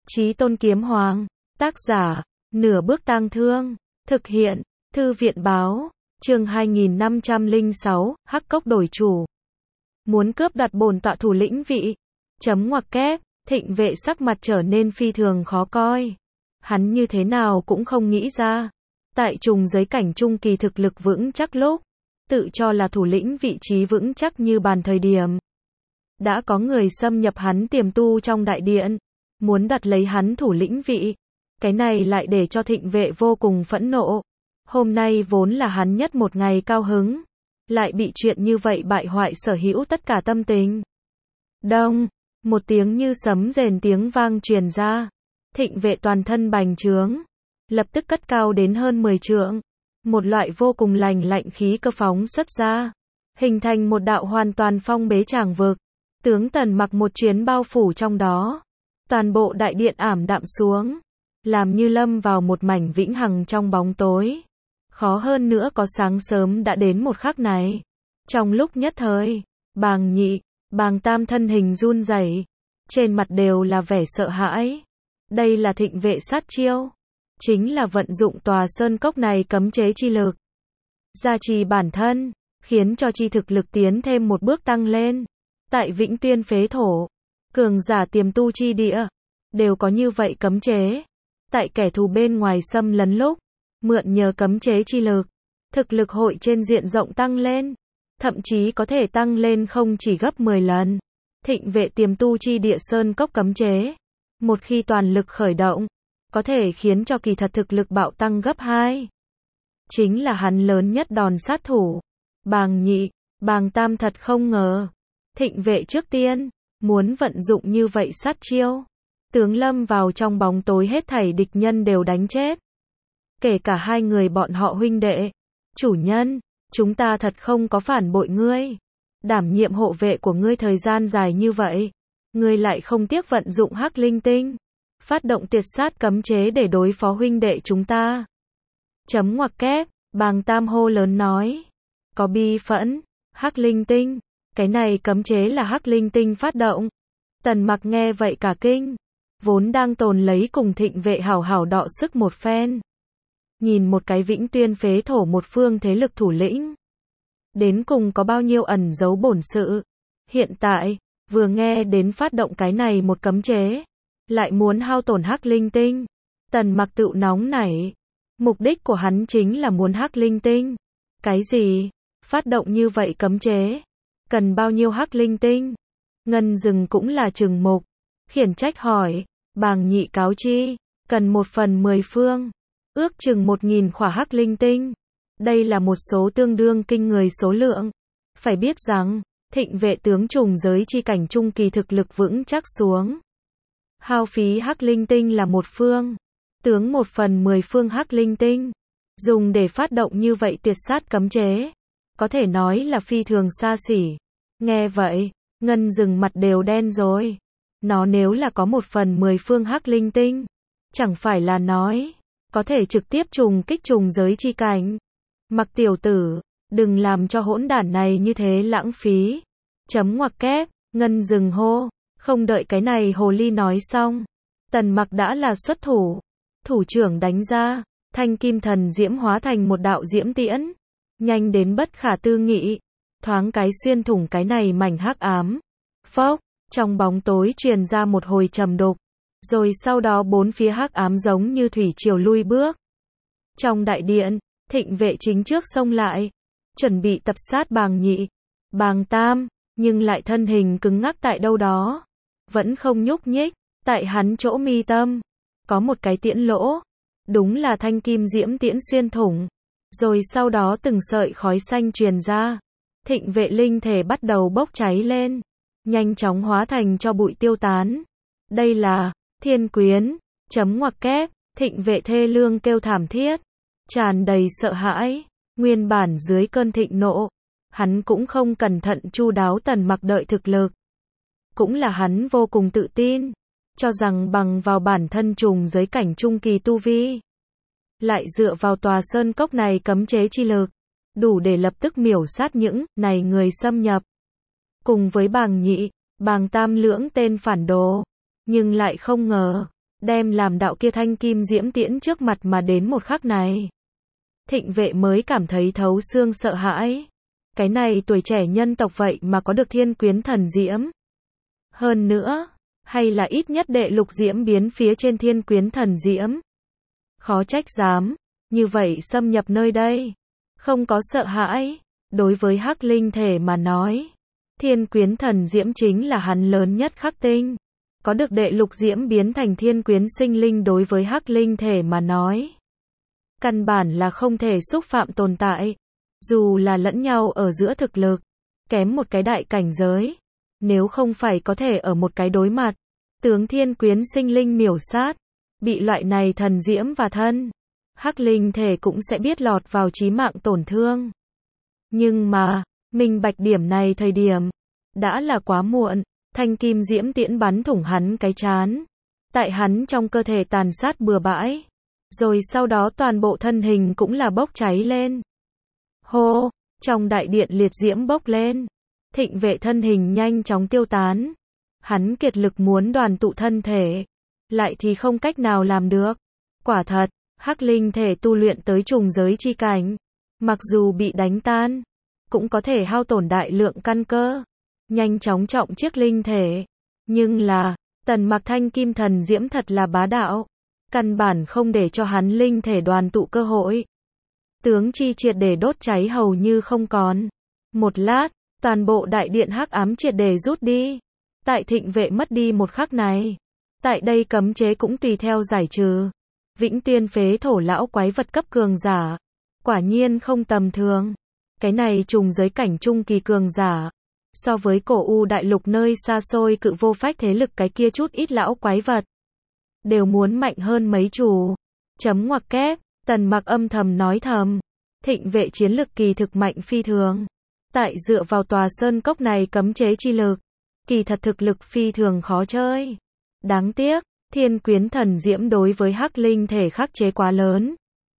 Chí Tôn Kiếm Hoàng, tác giả, Nửa Bước Tang Thương, thực hiện, Thư viện báo, chương 2506, Hắc Cốc đổi chủ. Muốn cướp đoạt bổn tọa thủ lĩnh vị. Ngoặc kép, Thịnh Vệ sắc mặt trở nên phi thường khó coi. Hắn như thế nào cũng không nghĩ ra. Tại trùng giới cảnh trung kỳ thực lực vững chắc lúc, tự cho là thủ lĩnh vị trí vững chắc như bàn thời điểm. Đã có người xâm nhập hắn tiềm tu trong đại điện, muốn đoạt lấy hắn thủ lĩnh vị. Cái này lại để cho Thịnh Vệ vô cùng phẫn nộ. Hôm nay vốn là hắn nhất một ngày cao hứng, lại bị chuyện như vậy bại hoại sở hữu tất cả tâm tình. Đông, một tiếng như sấm rền tiếng vang truyền ra. Thịnh Vệ toàn thân bành trướng, lập tức cất cao đến hơn 10 trượng. Một loại vô cùng lạnh khí cơ phóng xuất ra, hình thành một đạo hoàn toàn phong bế tràng vực. Tướng Tần Mặc một chuyến bao phủ trong đó. Toàn bộ đại điện ảm đạm xuống, làm như lâm vào một mảnh vĩnh hằng trong bóng tối. Khó hơn nữa có sáng sớm đã đến một khắc này. Trong lúc nhất thời, Bàng Nhị, Bàng Tam thân hình run rẩy, trên mặt đều là vẻ sợ hãi. Đây là Thịnh Vệ sát chiêu, chính là vận dụng tòa sơn cốc này cấm chế chi lực, gia trì bản thân, khiến cho chi thực lực tiến thêm một bước tăng lên. Tại Vĩnh Tuyên phế thổ, cường giả tiềm tu chi địa, đều có như vậy cấm chế. Tại kẻ thù bên ngoài xâm lấn lúc, mượn nhờ cấm chế chi lực, thực lực hội trên diện rộng tăng lên, thậm chí có thể tăng lên không chỉ gấp 10 lần. Thịnh Vệ tiềm tu chi địa sơn cốc cấm chế, một khi toàn lực khởi động, có thể khiến cho kỳ thật thực lực bạo tăng gấp 2. Chính là hắn lớn nhất đòn sát thủ. Bàng Nhị, Bàng Tam thật không ngờ, Thịnh Vệ trước tiên muốn vận dụng như vậy sát chiêu, tướng lâm vào trong bóng tối hết thảy địch nhân đều đánh chết. Kể cả hai người bọn họ huynh đệ. Chủ nhân, chúng ta thật không có phản bội ngươi. Đảm nhiệm hộ vệ của ngươi thời gian dài như vậy, ngươi lại không tiếc vận dụng Hắc Linh Tinh, phát động tuyệt sát cấm chế để đối phó huynh đệ chúng ta. Ngoặc kép, Bàng Tam hô lớn nói. Có bi phẫn, Hắc Linh Tinh, cái này cấm chế là Hắc Linh Tinh phát động. Tần Mặc nghe vậy cả kinh, vốn đang tồn lấy cùng Thịnh Vệ hảo hảo đọ sức một phen. Nhìn một cái Vĩnh Tuyên phế thổ một phương thế lực thủ lĩnh, đến cùng có bao nhiêu ẩn giấu bổn sự. Hiện tại, vừa nghe đến phát động cái này một cấm chế, lại muốn hao tổn Hắc Linh Tinh. Tần Mặc tự nóng nảy. Mục đích của hắn chính là muốn Hắc Linh Tinh. Cái gì? Phát động như vậy cấm chế, cần bao nhiêu Hắc Linh Tinh? Ngân Dừng cũng là trừng mục, khiển trách hỏi. Bàng Nhị cáo chi, cần 1/10 phương, ước chừng 1000 khỏa Hắc Linh Tinh. Đây là một số tương đương kinh người số lượng. Phải biết rằng, Thịnh Vệ tướng trùng giới chi cảnh trung kỳ thực lực vững chắc xuống, hao phí Hắc Linh Tinh là 1 phương, tướng 1/10 phương Hắc Linh Tinh, dùng để phát động như vậy tuyệt sát cấm chế, có thể nói là phi thường xa xỉ. Nghe vậy, Ngân Dừng mặt đều đen rồi. Nó nếu là có 1/10 phương Hắc Linh Tinh, chẳng phải là nói có thể trực tiếp trùng kích trùng giới chi cảnh. Mặc tiểu tử, đừng làm cho hỗn đản này như thế lãng phí. Ngoặc kép, Ngân Dừng hô. Không đợi cái này hồ ly nói xong, Tần Mặc đã là xuất thủ. Thủ trưởng đánh ra, thanh kim thần diễm hóa thành một đạo diễm tiễn, nhanh đến bất khả tư nghị, thoáng cái xuyên thủng cái này mảnh hắc ám. Phốc, trong bóng tối truyền ra một hồi trầm đục, rồi sau đó bốn phía hắc ám giống như thủy triều lui bước. Trong đại điện, Thịnh Vệ chính trước xông lại, chuẩn bị tập sát Bàng Nhị, Bàng Tam, nhưng lại thân hình cứng ngắc tại đâu đó, vẫn không nhúc nhích. Tại hắn chỗ mi tâm, có một cái tiễn lỗ, đúng là thanh kim diễm tiễn xuyên thủng, rồi sau đó từng sợi khói xanh truyền ra. Thịnh Vệ linh thể bắt đầu bốc cháy lên, nhanh chóng hóa thành cho bụi tiêu tán. Đây là Thiên Quyến. Ngoặc kép, Thịnh Vệ thê lương kêu thảm thiết, tràn đầy sợ hãi. Nguyên bản dưới cơn thịnh nộ, hắn cũng không cẩn thận chu đáo Tần Mặc đợi thực lực, cũng là hắn vô cùng tự tin, cho rằng bằng vào bản thân trùng giới cảnh trung kỳ tu vi, lại dựa vào tòa sơn cốc này cấm chế chi lực, đủ để lập tức miểu sát những này người xâm nhập. Cùng với Bàng Nhị, Bàng Tam lưỡng tên phản đồ, nhưng lại không ngờ, đem làm đạo kia thanh kim diễm tiễn trước mặt mà đến một khắc này. Thịnh Vệ mới cảm thấy thấu xương sợ hãi. Cái này tuổi trẻ nhân tộc vậy mà có được thiên quyến thần diễm. Hơn nữa, hay là ít nhất đệ lục diễm biến phía trên thiên quyến thần diễm. Khó trách dám, như vậy xâm nhập nơi đây. Không có sợ hãi, đối với hắc linh thể mà nói. Thiên quyến thần diễm chính là hắn lớn nhất khắc tinh. Có được đệ lục diễm biến thành thiên quyến sinh linh đối với hắc linh thể mà nói. Căn bản là không thể xúc phạm tồn tại. Dù là lẫn nhau ở giữa thực lực, kém một cái đại cảnh giới. Nếu không phải có thể ở một cái đối mặt, tướng thiên quyến sinh linh miểu sát, bị loại này thần diễm và thân, hắc linh thể cũng sẽ biết lọt vào chí mạng tổn thương. Nhưng mà, minh bạch điểm này thời điểm, đã là quá muộn, thanh kim diễm tiễn bắn thủng hắn cái trán. Tại hắn trong cơ thể tàn sát bừa bãi. Rồi sau đó toàn bộ thân hình cũng là bốc cháy lên. Hô, trong đại điện liệt diễm bốc lên. Thịnh Vệ thân hình nhanh chóng tiêu tán. Hắn kiệt lực muốn đoàn tụ thân thể. Lại thì không cách nào làm được. Quả thật, hắc linh thể tu luyện tới trùng giới chi cảnh. Mặc dù bị đánh tan, cũng có thể hao tổn đại lượng căn cơ. Nhanh chóng trọng chiếc linh thể. Nhưng là, Tần Mặc thanh kim thần diễm thật là bá đạo. Căn bản không để cho hắn linh thể đoàn tụ cơ hội. Tướng chi triệt để đốt cháy hầu như không còn. Một lát, toàn bộ đại điện hắc ám triệt để rút đi. Tại Thịnh Vệ mất đi một khắc này. Tại đây cấm chế cũng tùy theo giải trừ. Vĩnh Tuyên phế thổ lão quái vật cấp cường giả. Quả nhiên không tầm thường. Cái này trùng giới cảnh trung kỳ cường giả. So với cổ u đại lục nơi xa xôi cự vô phách thế lực cái kia chút ít lão quái vật. Đều muốn mạnh hơn mấy chủ. Chấm ngoặc kép, Tần Mặc âm thầm nói thầm. Thịnh Vệ chiến lực kỳ thực mạnh phi thường. Tại dựa vào tòa sơn cốc này cấm chế chi lực. Kỳ thật thực lực phi thường khó chơi. Đáng tiếc, thiên quyến thần diễm đối với hắc linh thể khắc chế quá lớn.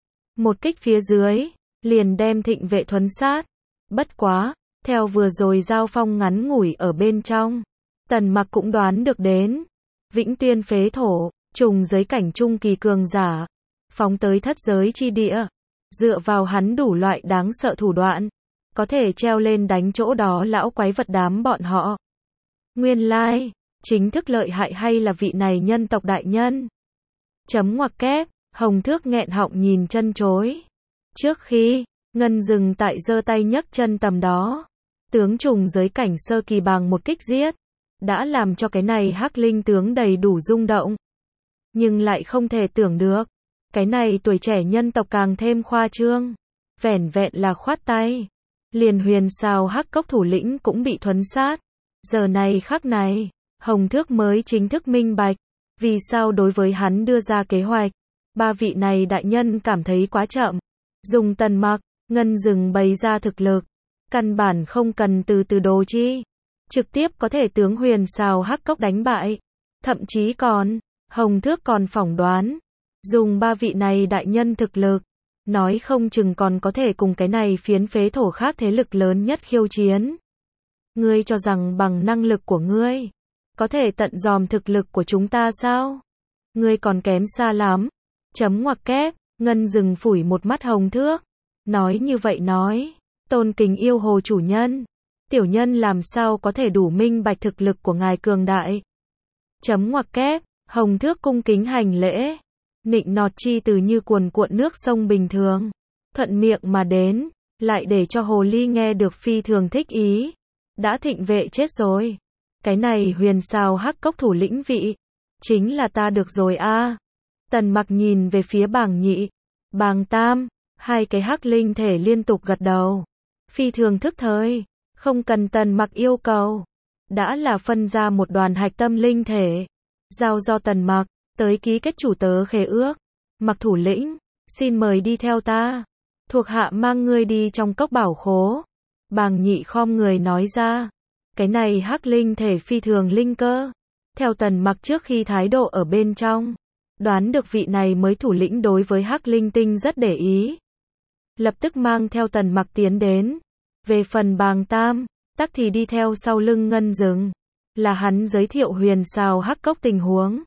Một kích phía dưới, liền đem Thịnh Vệ thuấn sát. Bất quá, theo vừa rồi giao phong ngắn ngủi ở bên trong. Tần Mặc cũng đoán được đến. Vĩnh Tuyên phế thổ, trùng giới cảnh trung kỳ cường giả. Phóng tới thất giới chi địa. Dựa vào hắn đủ loại đáng sợ thủ đoạn. Có thể treo lên đánh chỗ đó lão quái vật đám bọn họ. Nguyên lai, chính thức lợi hại hay là vị này nhân tộc đại nhân? Chấm ngoặc kép, Hồng Thước nghẹn họng nhìn chân chối. Trước khi, Ngân dừng tại giơ tay nhấc chân tầm đó. Tướng trùng giới cảnh sơ kỳ bằng một kích giết. Đã làm cho cái này hắc linh tướng đầy đủ rung động. Nhưng lại không thể tưởng được. Cái này tuổi trẻ nhân tộc càng thêm khoa trương. Vẻn vẹn là khoát tay. Liền huyền sao hắc cốc thủ lĩnh cũng bị thuấn sát. Giờ này khắc này, Hồng Thước mới chính thức minh bạch. Vì sao đối với hắn đưa ra kế hoạch. Ba vị này đại nhân cảm thấy quá chậm. Dùng Tần Mặc, Ngân dừng bày ra thực lực. Căn bản không cần từ từ đồ chi. Trực tiếp có thể tướng huyền sao hắc cốc đánh bại. Thậm chí còn, Hồng Thước còn phỏng đoán. Dùng ba vị này đại nhân thực lực. Nói không chừng còn có thể cùng cái này phiến phế thổ khác thế lực lớn nhất khiêu chiến. Ngươi cho rằng bằng năng lực của ngươi, có thể tận dòm thực lực của chúng ta sao? Ngươi còn kém xa lắm. Chấm ngoặc kép, Ngân dừng phủi một mắt Hồng Thước. Nói như vậy nói, tôn kính yêu hồ chủ nhân. Tiểu nhân làm sao có thể đủ minh bạch thực lực của ngài cường đại. Chấm ngoặc kép, Hồng Thước cung kính hành lễ. Nịnh nọt chi từ như cuồn cuộn nước sông bình thường. Thuận miệng mà đến, lại để cho hồ ly nghe được phi thường thích ý. Đã Thịnh Vệ chết rồi. Cái này huyền sao hắc cốc thủ lĩnh vị. Chính là ta được rồi a. Tần Mặc nhìn về phía Bàng Nhị, Bàng Tam, hai cái hắc linh thể liên tục gật đầu. Phi thường thức thời, không cần Tần Mặc yêu cầu. Đã là phân ra một đoàn hạch tâm linh thể. Giao do Tần Mặc, tới ký kết chủ tớ khế ước. Mặc thủ lĩnh, xin mời đi theo ta. Thuộc hạ mang ngươi đi trong cốc bảo khố. Bàng Nhị khom người nói ra. Cái này hắc linh thể phi thường linh cơ. Theo Tần Mặc trước khi thái độ ở bên trong. Đoán được vị này mới thủ lĩnh đối với hắc linh tinh rất để ý. Lập tức mang theo Tần Mặc tiến đến. Về phần Bàng Tam, tắc thì đi theo sau lưng Ngân dừng. Là hắn giới thiệu huyền sao hắc cốc tình huống.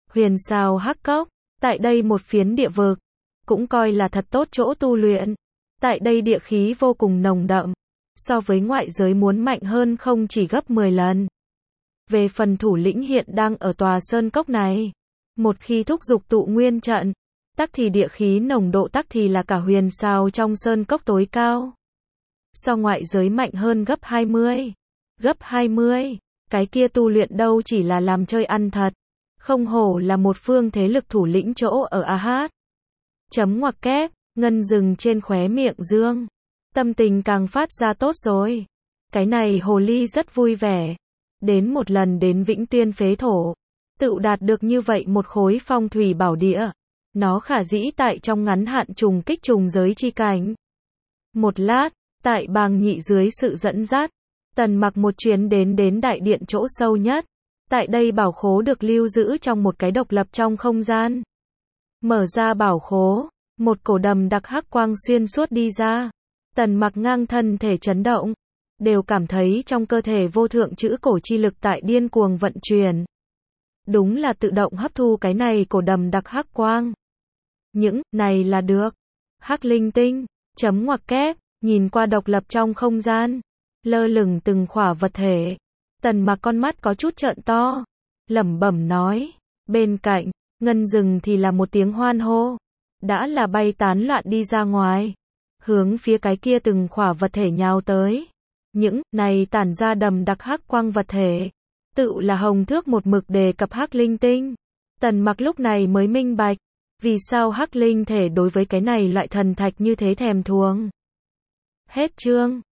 Huyền sao hắc cốc, tại đây một phiến địa vực, cũng coi là thật tốt chỗ tu luyện. Tại đây địa khí vô cùng nồng đậm, so với ngoại giới muốn mạnh hơn không chỉ gấp 10 lần. Về phần thủ lĩnh hiện đang ở tòa sơn cốc này, một khi thúc dục tụ nguyên trận, tắc thì địa khí nồng độ tắc thì là cả huyền sao trong sơn cốc tối cao. So ngoại giới mạnh hơn gấp 20. Gấp 20, cái kia tu luyện đâu chỉ là làm chơi ăn thật. Không hổ là một phương thế lực thủ lĩnh chỗ ở AH. Chấm ngoặc kép, Ngân dừng trên khóe miệng dương. Tâm tình càng phát ra tốt rồi. Cái này hồ ly rất vui vẻ. Đến một lần đến Vĩnh Tuyên phế thổ, tự đạt được như vậy một khối phong thủy bảo địa. Nó khả dĩ tại trong ngắn hạn trùng kích trùng giới chi cảnh. Một lát, tại Bàng Nhị dưới sự dẫn dắt, Tần Mặc một chuyến đến đại điện chỗ sâu nhất. Tại đây bảo khố được lưu giữ trong một cái độc lập trong không gian. Mở ra bảo khố, một cổ đầm đặc hắc quang xuyên suốt đi ra. Tần Mặc ngang thân thể chấn động, đều cảm thấy trong cơ thể vô thượng chữ cổ chi lực tại điên cuồng vận chuyển. Đúng là tự động hấp thu cái này cổ đầm đặc hắc quang. Những này là được. Hắc linh tinh, chấm ngoặc kép, nhìn qua độc lập trong không gian, lơ lửng từng khỏa vật thể. Tần Mặc con mắt có chút trợn to, lẩm bẩm nói. Bên cạnh, Ngân dừng thì là một tiếng hoan hô. Đã là bay tán loạn đi ra ngoài, hướng phía cái kia từng khỏa vật thể nhào tới. Những này tản ra đầm đặc hắc quang vật thể, tự là Hồng Thước một mực đề cập hắc linh tinh. Tần Mặc lúc này mới minh bạch, vì sao hắc linh thể đối với cái này loại thần thạch như thế thèm thuồng. Hết chương.